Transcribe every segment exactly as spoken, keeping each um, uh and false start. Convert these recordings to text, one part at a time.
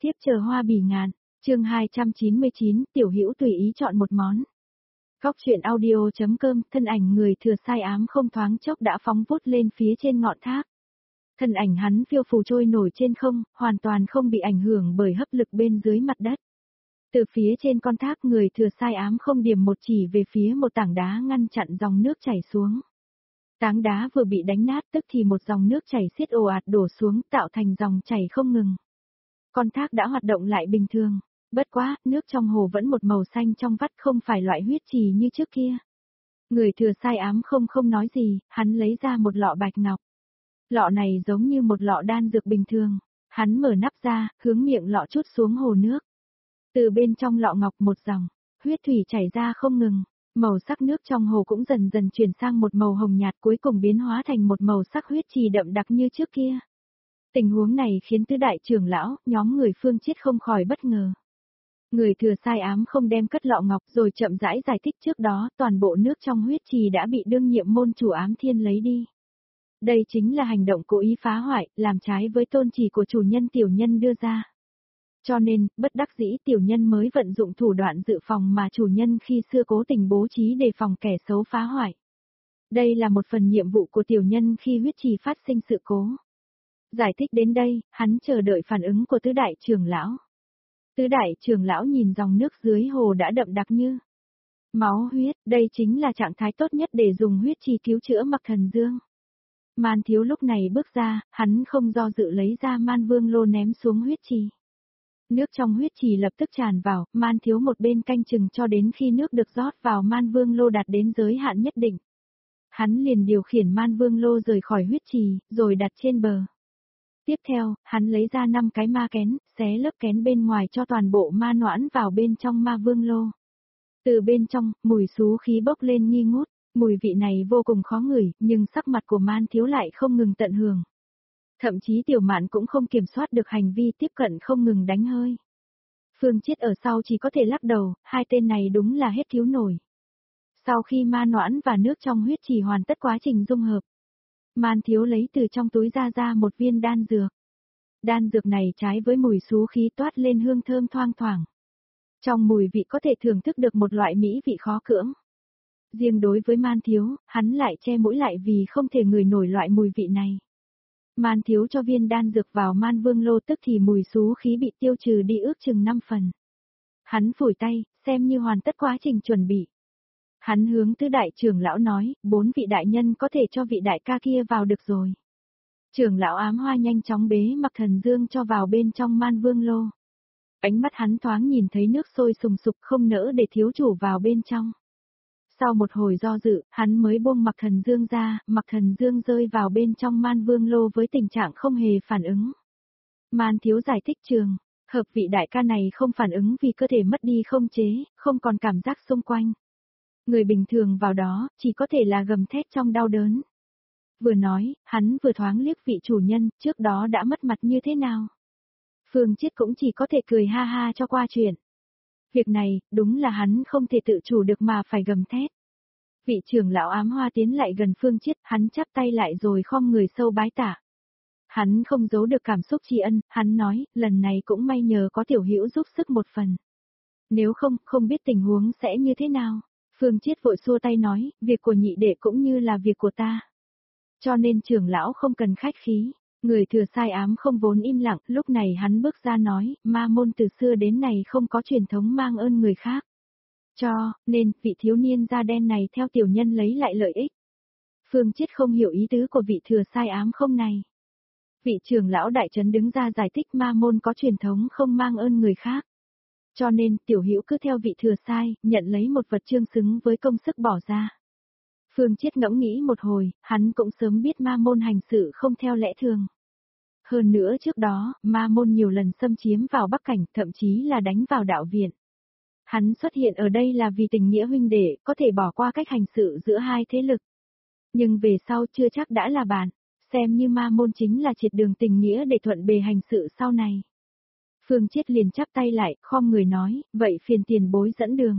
tiếp chờ hoa bỉ ngạn, chương hai trăm chín mươi chín, Tiểu Hữu tùy ý chọn một món. Góc truyện audio.com, thân ảnh người thừa sai ám không thoáng chốc đã phóng vút lên phía trên ngọn thác. Thân ảnh hắn phiêu phù trôi nổi trên không, hoàn toàn không bị ảnh hưởng bởi hấp lực bên dưới mặt đất. Từ phía trên con thác người thừa sai ám không điểm một chỉ về phía một tảng đá ngăn chặn dòng nước chảy xuống. Tảng đá vừa bị đánh nát tức thì một dòng nước chảy xiết ồ ạt đổ xuống tạo thành dòng chảy không ngừng. Con thác đã hoạt động lại bình thường, bất quá, nước trong hồ vẫn một màu xanh trong vắt không phải loại huyết trì như trước kia. Người thừa sai ám không không nói gì, hắn lấy ra một lọ bạch ngọc. Lọ này giống như một lọ đan dược bình thường, hắn mở nắp ra, hướng miệng lọ chút xuống hồ nước. Từ bên trong lọ ngọc một dòng, huyết thủy chảy ra không ngừng, màu sắc nước trong hồ cũng dần dần chuyển sang một màu hồng nhạt cuối cùng biến hóa thành một màu sắc huyết trì đậm đặc như trước kia. Tình huống này khiến tứ đại trưởng lão, nhóm người Phương Chiết không khỏi bất ngờ. Người thừa sai ám không đem cất lọ ngọc rồi chậm rãi giải thích trước đó toàn bộ nước trong huyết trì đã bị đương nhiệm môn chủ ám thiên lấy đi. Đây chính là hành động cố ý phá hoại, làm trái với tôn chỉ của chủ nhân tiểu nhân đưa ra. Cho nên, bất đắc dĩ tiểu nhân mới vận dụng thủ đoạn dự phòng mà chủ nhân khi xưa cố tình bố trí đề phòng kẻ xấu phá hoại. Đây là một phần nhiệm vụ của tiểu nhân khi huyết trì phát sinh sự cố. Giải thích đến đây, hắn chờ đợi phản ứng của tứ đại trưởng lão. Tứ đại trưởng lão nhìn dòng nước dưới hồ đã đậm đặc như máu huyết, đây chính là trạng thái tốt nhất để dùng huyết trì cứu chữa Mặc Thần Dương. Man Thiếu lúc này bước ra, hắn không do dự lấy ra Man Vương lô ném xuống huyết trì. Nước trong huyết trì lập tức tràn vào, Man Thiếu một bên canh chừng cho đến khi nước được rót vào Man Vương lô đạt đến giới hạn nhất định. Hắn liền điều khiển Man Vương lô rời khỏi huyết trì, rồi đặt trên bờ. Tiếp theo, hắn lấy ra năm cái ma kén, xé lớp kén bên ngoài cho toàn bộ ma noãn vào bên trong Ma Vương lô. Từ bên trong, mùi xú khí bốc lên nghi ngút, mùi vị này vô cùng khó ngửi, nhưng sắc mặt của Man Thiếu lại không ngừng tận hưởng. Thậm chí Tiểu Mạn cũng không kiểm soát được hành vi tiếp cận không ngừng đánh hơi. Phương Chiết ở sau chỉ có thể lắc đầu, hai tên này đúng là hết cứu nổi. Sau khi ma noãn và nước trong huyết trì hoàn tất quá trình dung hợp, Man Thiếu lấy từ trong túi ra ra một viên đan dược. Đan dược này trái với mùi xú khí toát lên hương thơm thoang thoảng. Trong mùi vị có thể thưởng thức được một loại mỹ vị khó cưỡng. Riêng đối với Man Thiếu, hắn lại che mũi lại vì không thể ngửi nổi loại mùi vị này. Man Thiếu cho viên đan dược vào Man Vương lô tức thì mùi xú khí bị tiêu trừ đi ước chừng năm phần. Hắn phủi tay, xem như hoàn tất quá trình chuẩn bị. Hắn hướng tứ đại trưởng lão nói, bốn vị đại nhân có thể cho vị đại ca kia vào được rồi. Trưởng lão ám hoa nhanh chóng bế Mặc Thần Dương cho vào bên trong Man Vương lô. Ánh mắt hắn thoáng nhìn thấy nước sôi sùng sục không nỡ để thiếu chủ vào bên trong. Sau một hồi do dự, hắn mới buông Mặc Thần Dương ra, Mặc Thần Dương rơi vào bên trong Man Vương lô với tình trạng không hề phản ứng. Man Thiếu giải thích trường, hợp vị đại ca này không phản ứng vì cơ thể mất đi không chế, không còn cảm giác xung quanh. Người bình thường vào đó, chỉ có thể là gầm thét trong đau đớn. Vừa nói, hắn vừa thoáng liếc vị chủ nhân, trước đó đã mất mặt như thế nào. Phương Chiết cũng chỉ có thể cười ha ha cho qua chuyện. Việc này, đúng là hắn không thể tự chủ được mà phải gầm thét. Vị trưởng lão ám hoa tiến lại gần Phương Chiết, hắn chắp tay lại rồi khom người sâu bái tạ. Hắn không giấu được cảm xúc tri ân, hắn nói, lần này cũng may nhờ có tiểu hữu giúp sức một phần. Nếu không, không biết tình huống sẽ như thế nào. Phương Chiết vội xua tay nói, việc của nhị đệ cũng như là việc của ta. Cho nên trưởng lão không cần khách khí. Người thừa sai ám không vốn im lặng, lúc này hắn bước ra nói, ma môn từ xưa đến nay không có truyền thống mang ơn người khác. Cho, nên, vị thiếu niên da đen này theo tiểu nhân lấy lại lợi ích. Phương Chiết không hiểu ý tứ của vị thừa sai ám không này. Vị trưởng lão đại trấn đứng ra giải thích ma môn có truyền thống không mang ơn người khác. Cho nên, tiểu hữu cứ theo vị thừa sai, nhận lấy một vật chương xứng với công sức bỏ ra. Phương Chiết ngẫm nghĩ một hồi, hắn cũng sớm biết ma môn hành sự không theo lẽ thường. Hơn nữa trước đó, ma môn nhiều lần xâm chiếm vào Bắc Cảnh, thậm chí là đánh vào đạo viện. Hắn xuất hiện ở đây là vì tình nghĩa huynh đệ, có thể bỏ qua cách hành sự giữa hai thế lực. Nhưng về sau chưa chắc đã là bạn, xem như ma môn chính là triệt đường tình nghĩa để thuận bề hành sự sau này. Phương Chiết liền chắp tay lại, khom người nói, vậy phiền tiền bối dẫn đường.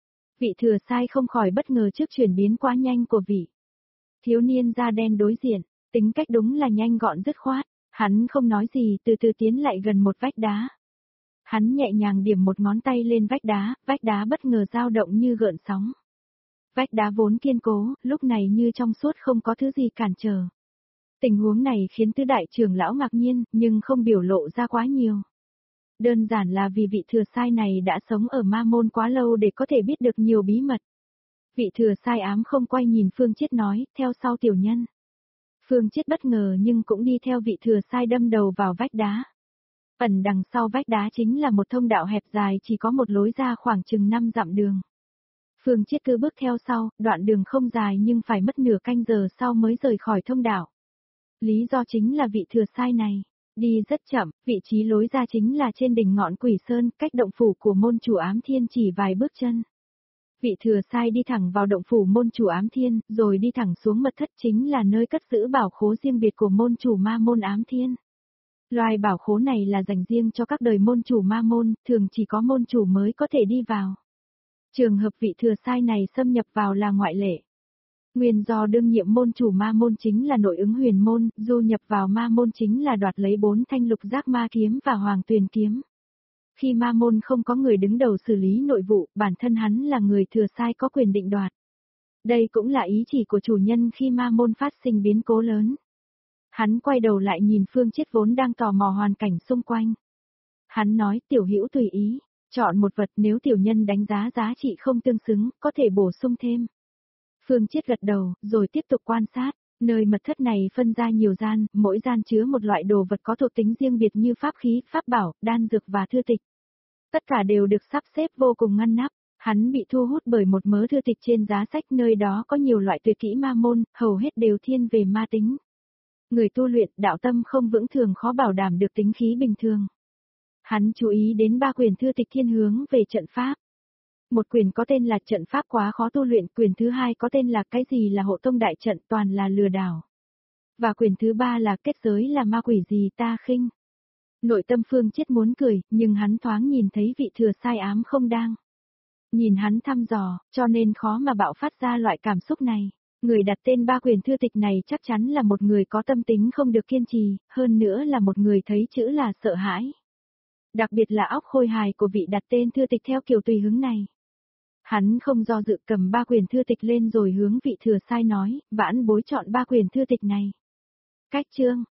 Vị thừa sai không khỏi bất ngờ trước chuyển biến quá nhanh của vị thiếu niên da đen đối diện, tính cách đúng là nhanh gọn dứt khoát, hắn không nói gì từ từ tiến lại gần một vách đá. Hắn nhẹ nhàng điểm một ngón tay lên vách đá, vách đá bất ngờ dao động như gợn sóng. Vách đá vốn kiên cố, lúc này như trong suốt không có thứ gì cản trở. Tình huống này khiến tứ đại trưởng lão ngạc nhiên, nhưng không biểu lộ ra quá nhiều. Đơn giản là vì vị thừa sai này đã sống ở ma môn quá lâu để có thể biết được nhiều bí mật. Vị thừa sai ám không quay nhìn Phương Chiết nói, theo sau tiểu nhân. Phương Chiết bất ngờ nhưng cũng đi theo vị thừa sai đâm đầu vào vách đá. Ẩn đằng sau vách đá chính là một thông đạo hẹp dài chỉ có một lối ra khoảng chừng năm dặm đường. Phương Chiết cứ bước theo sau, đoạn đường không dài nhưng phải mất nửa canh giờ sau mới rời khỏi thông đạo. Lý do chính là vị thừa sai này. Đi rất chậm, vị trí lối ra chính là trên đỉnh ngọn Quỷ Sơn, cách động phủ của môn chủ Ám Thiên chỉ vài bước chân. Vị thừa sai đi thẳng vào động phủ môn chủ Ám Thiên, rồi đi thẳng xuống mật thất chính là nơi cất giữ bảo khố riêng biệt của môn chủ ma môn Ám Thiên. Loài bảo khố này là dành riêng cho các đời môn chủ ma môn, thường chỉ có môn chủ mới có thể đi vào. Trường hợp vị thừa sai này xâm nhập vào là ngoại lệ. Nguyên do đương nhiệm môn chủ ma môn chính là nội ứng huyền môn, du nhập vào ma môn chính là đoạt lấy bốn thanh lục giác ma kiếm và hoàng tuyền kiếm. Khi ma môn không có người đứng đầu xử lý nội vụ, bản thân hắn là người thừa sai có quyền định đoạt. Đây cũng là ý chỉ của chủ nhân khi ma môn phát sinh biến cố lớn. Hắn quay đầu lại nhìn Phương Chiết vốn đang tò mò hoàn cảnh xung quanh. Hắn nói tiểu hữu tùy ý, chọn một vật nếu tiểu nhân đánh giá giá trị không tương xứng, có thể bổ sung thêm. Phương Chiết gật đầu, rồi tiếp tục quan sát, nơi mật thất này phân ra nhiều gian, mỗi gian chứa một loại đồ vật có thuộc tính riêng biệt như pháp khí, pháp bảo, đan dược và thư tịch. Tất cả đều được sắp xếp vô cùng ngăn nắp, hắn bị thu hút bởi một mớ thư tịch trên giá sách nơi đó có nhiều loại tuyệt kỹ ma môn, hầu hết đều thiên về ma tính. Người tu luyện đạo tâm không vững thường khó bảo đảm được tính khí bình thường. Hắn chú ý đến ba quyển thư tịch thiên hướng về trận pháp. Một quyển có tên là trận pháp quá khó tu luyện, quyển thứ hai có tên là cái gì là hộ tông đại trận toàn là lừa đảo. Và quyển thứ ba là kết giới là ma quỷ gì ta khinh. Nội tâm Phương Chiết muốn cười, nhưng hắn thoáng nhìn thấy vị thừa sai ám không đang. Nhìn hắn thăm dò, cho nên khó mà bạo phát ra loại cảm xúc này. Người đặt tên ba quyển thư tịch này chắc chắn là một người có tâm tính không được kiên trì, hơn nữa là một người thấy chữ là sợ hãi. Đặc biệt là óc khôi hài của vị đặt tên thư tịch theo kiểu tùy hứng này. Hắn không do dự cầm ba quyển thư tịch lên rồi hướng vị thừa sai nói, vãn bối chọn ba quyển thư tịch này. Cách chương,